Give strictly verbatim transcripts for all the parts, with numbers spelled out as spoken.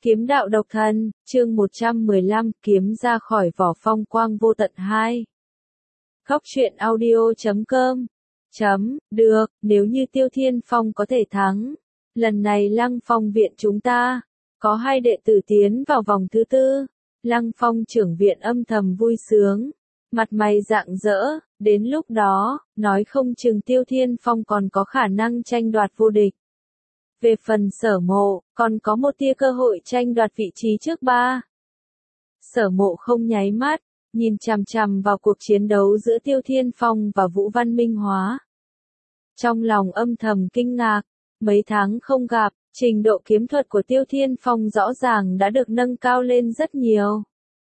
Kiếm đạo độc thân, chương một trăm mười lăm, kiếm ra khỏi vỏ phong quang vô tận hai. Góc truyện audio chấm com. Chấm, được, nếu như Tiêu Thiên Phong có thể thắng. Lần này Lăng Phong viện chúng ta, có hai đệ tử tiến vào vòng thứ tư. Lăng Phong trưởng viện âm thầm vui sướng, mặt mày rạng rỡ, đến lúc đó, nói không chừng Tiêu Thiên Phong còn có khả năng tranh đoạt vô địch. Về phần Sở Mộ, còn có một tia cơ hội tranh đoạt vị trí trước ba. Sở Mộ không nháy mắt, nhìn chằm chằm vào cuộc chiến đấu giữa Tiêu Thiên Phong và Vũ Văn Minh Hóa. Trong lòng âm thầm kinh ngạc, mấy tháng không gặp, trình độ kiếm thuật của Tiêu Thiên Phong rõ ràng đã được nâng cao lên rất nhiều.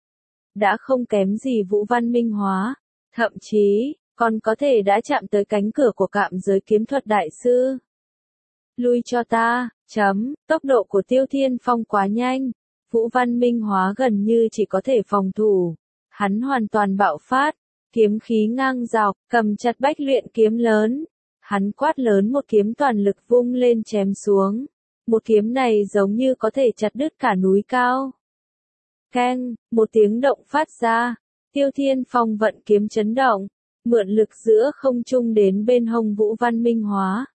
Đã không kém gì Vũ Văn Minh Hóa, thậm chí, còn có thể đã chạm tới cánh cửa của cạm giới kiếm thuật đại sư. Lui cho ta, chấm, tốc độ của Tiêu Thiên Phong quá nhanh, Vũ Văn Minh Hóa gần như chỉ có thể phòng thủ, hắn hoàn toàn bạo phát, kiếm khí ngang dọc, cầm chặt bách luyện kiếm lớn, hắn quát lớn một kiếm toàn lực vung lên chém xuống, một kiếm này giống như có thể chặt đứt cả núi cao. Keng, một tiếng động phát ra, Tiêu Thiên Phong vận kiếm chấn động, mượn lực giữa không trung đến bên hông Vũ Văn Minh Hóa.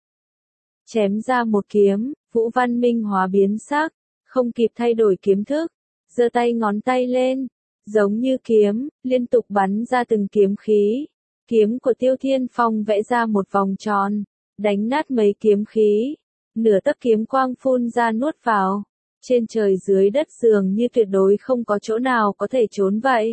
Chém ra một kiếm, Vũ Văn Minh Hóa biến sắc, không kịp thay đổi kiếm thức, giơ tay ngón tay lên, giống như kiếm, liên tục bắn ra từng kiếm khí. Kiếm của Tiêu Thiên Phong vẽ ra một vòng tròn, đánh nát mấy kiếm khí, nửa tấc kiếm quang phun ra nuốt vào. Trên trời dưới đất dường như tuyệt đối không có chỗ nào có thể trốn vậy.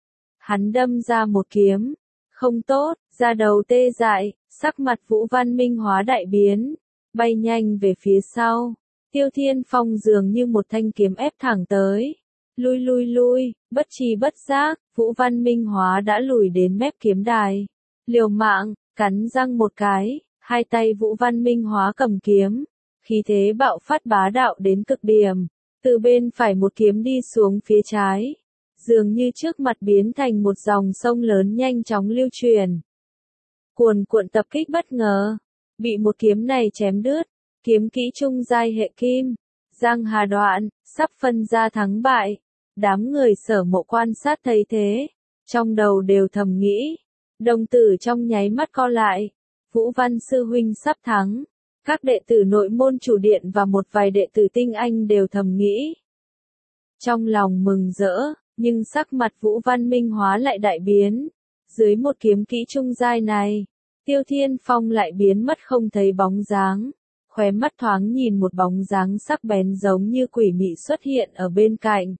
Hắn đâm ra một kiếm, không tốt, da đầu tê dại, sắc mặt Vũ Văn Minh Hóa đại biến, bay nhanh về phía sau. Tiêu Thiên Phong dường như một thanh kiếm ép thẳng tới. Lui lui lui, bất tri bất giác, Vũ Văn Minh Hóa đã lùi đến mép kiếm đài. Liều mạng, cắn răng một cái, hai tay Vũ Văn Minh Hóa cầm kiếm. Khí thế bạo phát bá đạo đến cực điểm, từ bên phải một kiếm đi xuống phía trái, dường như trước mặt biến thành một dòng sông lớn nhanh chóng lưu truyền. Cuồn cuộn tập kích bất ngờ, bị một kiếm này chém đứt, kiếm kỹ trung giai hệ kim, giang hà đoạn, sắp phân ra thắng bại. Đám người Sở Mộ quan sát thấy thế, trong đầu đều thầm nghĩ, đồng tử trong nháy mắt co lại, Vũ Văn sư huynh sắp thắng. Các đệ tử nội môn chủ điện và một vài đệ tử tinh anh đều thầm nghĩ. Trong lòng mừng rỡ, nhưng sắc mặt Vũ Văn Minh Hóa lại đại biến. Dưới một kiếm kỹ trung giai này, Tiêu Thiên Phong lại biến mất không thấy bóng dáng. Khóe mắt thoáng nhìn một bóng dáng sắc bén giống như quỷ mị xuất hiện ở bên cạnh.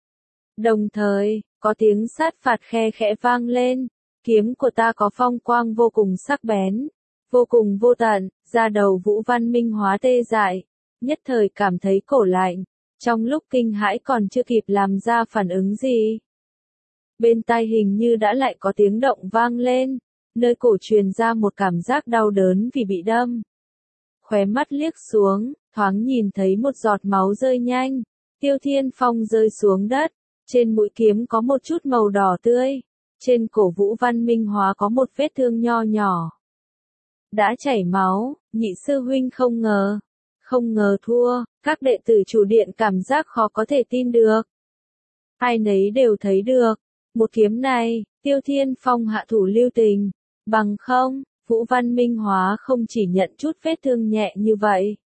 Đồng thời, có tiếng sát phạt khe khẽ vang lên. Kiếm của ta có phong quang vô cùng sắc bén, vô cùng vô tận. Da đầu Vũ Văn Minh Hóa tê dại, nhất thời cảm thấy cổ lạnh, trong lúc kinh hãi còn chưa kịp làm ra phản ứng gì. Bên tai hình như đã lại có tiếng động vang lên, nơi cổ truyền ra một cảm giác đau đớn vì bị đâm. Khóe mắt liếc xuống, thoáng nhìn thấy một giọt máu rơi nhanh, Tiêu Thiên Phong rơi xuống đất, trên mũi kiếm có một chút màu đỏ tươi, trên cổ Vũ Văn Minh Hóa có một vết thương nho nhỏ. Đã chảy máu, nhị sư huynh không ngờ, không ngờ thua, các đệ tử chủ điện cảm giác khó có thể tin được. Ai nấy đều thấy được, một kiếm này, Tiêu Thiên Phong hạ thủ lưu tình, bằng không, Vũ Văn Minh Hóa không chỉ nhận chút vết thương nhẹ như vậy.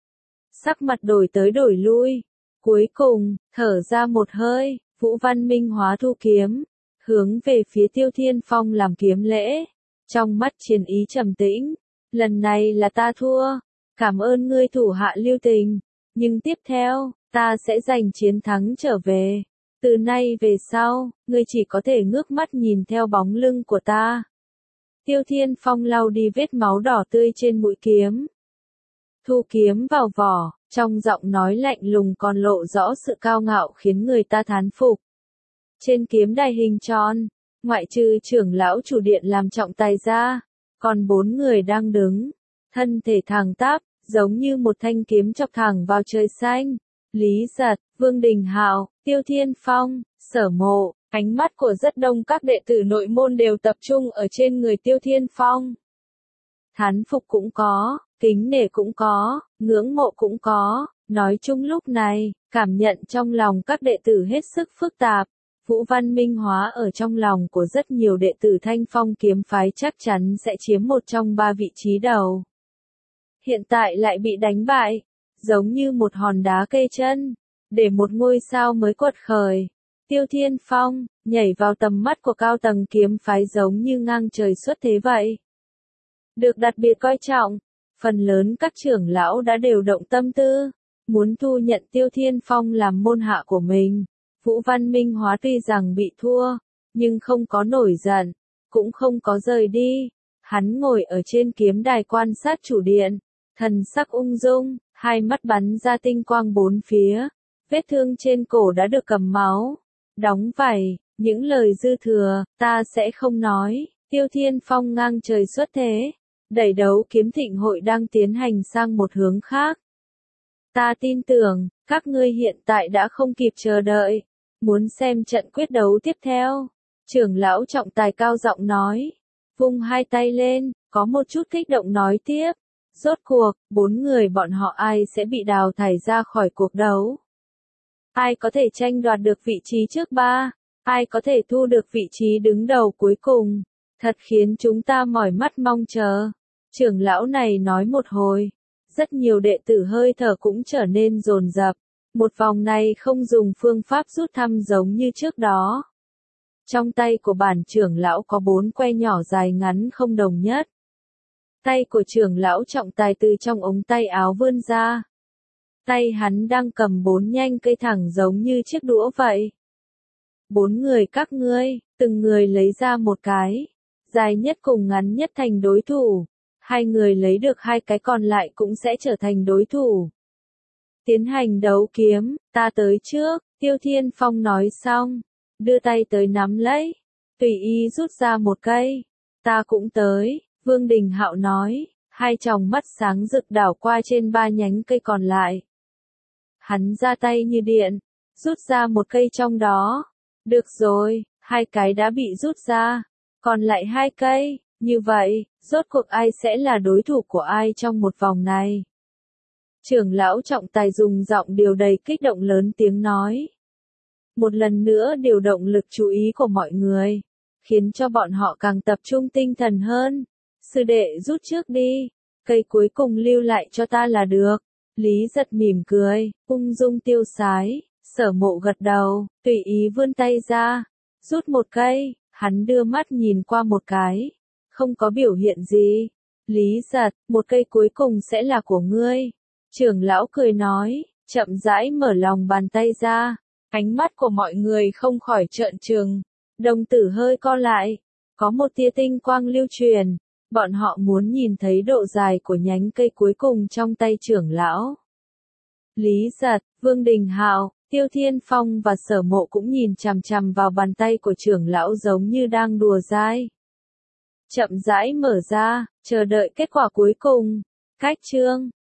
Sắc mặt đổi tới đổi lui, cuối cùng, thở ra một hơi, Vũ Văn Minh Hóa thu kiếm, hướng về phía Tiêu Thiên Phong làm kiếm lễ, trong mắt chiến ý trầm tĩnh. Lần này là ta thua, cảm ơn ngươi thủ hạ lưu tình, nhưng tiếp theo, ta sẽ giành chiến thắng trở về. Từ nay về sau, ngươi chỉ có thể ngước mắt nhìn theo bóng lưng của ta. Tiêu Thiên Phong lau đi vết máu đỏ tươi trên mũi kiếm. Thu kiếm vào vỏ, trong giọng nói lạnh lùng còn lộ rõ sự cao ngạo khiến người ta thán phục. Trên kiếm đài hình tròn, ngoại trừ trưởng lão chủ điện làm trọng tài ra, còn bốn người đang đứng, thân thể thẳng tắp, giống như một thanh kiếm chọc thẳng vào trời xanh. Lý Giật, Vương Đình Hạo, Tiêu Thiên Phong, Sở Mộ, ánh mắt của rất đông các đệ tử nội môn đều tập trung ở trên người Tiêu Thiên Phong. Thán phục cũng có, kính nể cũng có, ngưỡng mộ cũng có, nói chung lúc này, Cảm nhận trong lòng các đệ tử hết sức phức tạp. Vũ Văn Minh Hóa ở trong lòng của rất nhiều đệ tử Thanh Phong kiếm phái chắc chắn sẽ chiếm một trong ba vị trí đầu. Hiện tại lại bị đánh bại, giống như một hòn đá kê chân, để một ngôi sao mới quật khởi. Tiêu Thiên Phong, nhảy vào tầm mắt của cao tầng kiếm phái giống như ngang trời xuất thế vậy. Được đặc biệt coi trọng, phần lớn các trưởng lão đã đều động tâm tư, muốn thu nhận Tiêu Thiên Phong làm môn hạ của mình. Vũ Văn Minh Hóa tuy rằng bị thua, nhưng không có nổi giận, cũng không có rời đi. Hắn ngồi ở trên kiếm đài quan sát chủ điện, thần sắc ung dung, hai mắt bắn ra tinh quang bốn phía. Vết thương trên cổ đã được cầm máu, đóng vảy, những lời dư thừa, ta sẽ không nói. Tiêu Thiên Phong ngang trời xuất thế, đẩy đấu kiếm thịnh hội đang tiến hành sang một hướng khác. Ta tin tưởng, các ngươi hiện tại đã không kịp chờ đợi, muốn xem trận quyết đấu tiếp theo. Trưởng lão trọng tài cao giọng nói, vung hai tay lên, có một chút kích động nói tiếp. Rốt cuộc, bốn người bọn họ ai sẽ bị đào thải ra khỏi cuộc đấu? Ai có thể tranh đoạt được vị trí trước ba? Ai có thể thu được vị trí đứng đầu cuối cùng? Thật khiến chúng ta mỏi mắt mong chờ. Trưởng lão này nói một hồi, rất nhiều đệ tử hơi thở cũng trở nên dồn dập. Một vòng này không dùng phương pháp rút thăm giống như trước đó. Trong tay của bản trưởng lão có bốn que nhỏ dài ngắn không đồng nhất. Tay của trưởng lão trọng tài từ trong ống tay áo vươn ra. Tay hắn đang cầm bốn nhanh cây thẳng giống như chiếc đũa vậy. Bốn người các ngươi, từng người lấy ra một cái. Dài nhất cùng ngắn nhất thành đối thủ. Hai người lấy được hai cái còn lại cũng sẽ trở thành đối thủ. Tiến hành đấu kiếm, ta tới trước, Tiêu Thiên Phong nói xong. Đưa tay tới nắm lấy. Tùy ý rút ra một cây. Ta cũng tới, Vương Đình Hạo nói. Hai tròng mắt sáng rực đảo qua trên ba nhánh cây còn lại. Hắn ra tay như điện, rút ra một cây trong đó. Được rồi, hai cái đã bị rút ra. Còn lại hai cây, như vậy, rốt cuộc ai sẽ là đối thủ của ai trong một vòng này? Trưởng lão trọng tài dùng giọng điều đầy kích động lớn tiếng nói. Một lần nữa điều động lực chú ý của mọi người, khiến cho bọn họ càng tập trung tinh thần hơn. Sư đệ rút trước đi, cây cuối cùng lưu lại cho ta là được. Lý Giật mỉm cười, ung dung tiêu sái, Sở Mộ gật đầu, tùy ý vươn tay ra, rút một cây, hắn đưa mắt nhìn qua một cái, không có biểu hiện gì. Lý Giật, một cây cuối cùng sẽ là của ngươi. Trưởng lão cười nói, chậm rãi mở lòng bàn tay ra, ánh mắt của mọi người không khỏi trợn trừng, đồng tử hơi co lại, có một tia tinh quang lưu truyền. Bọn họ muốn nhìn thấy độ dài của nhánh cây cuối cùng trong tay trưởng lão. Lý Giật, Vương Đình Hạo, Tiêu Thiên Phong và Sở Mộ cũng nhìn chằm chằm vào bàn tay của trưởng lão giống như đang đùa dai. Chậm rãi mở ra, chờ đợi kết quả cuối cùng. Cách chương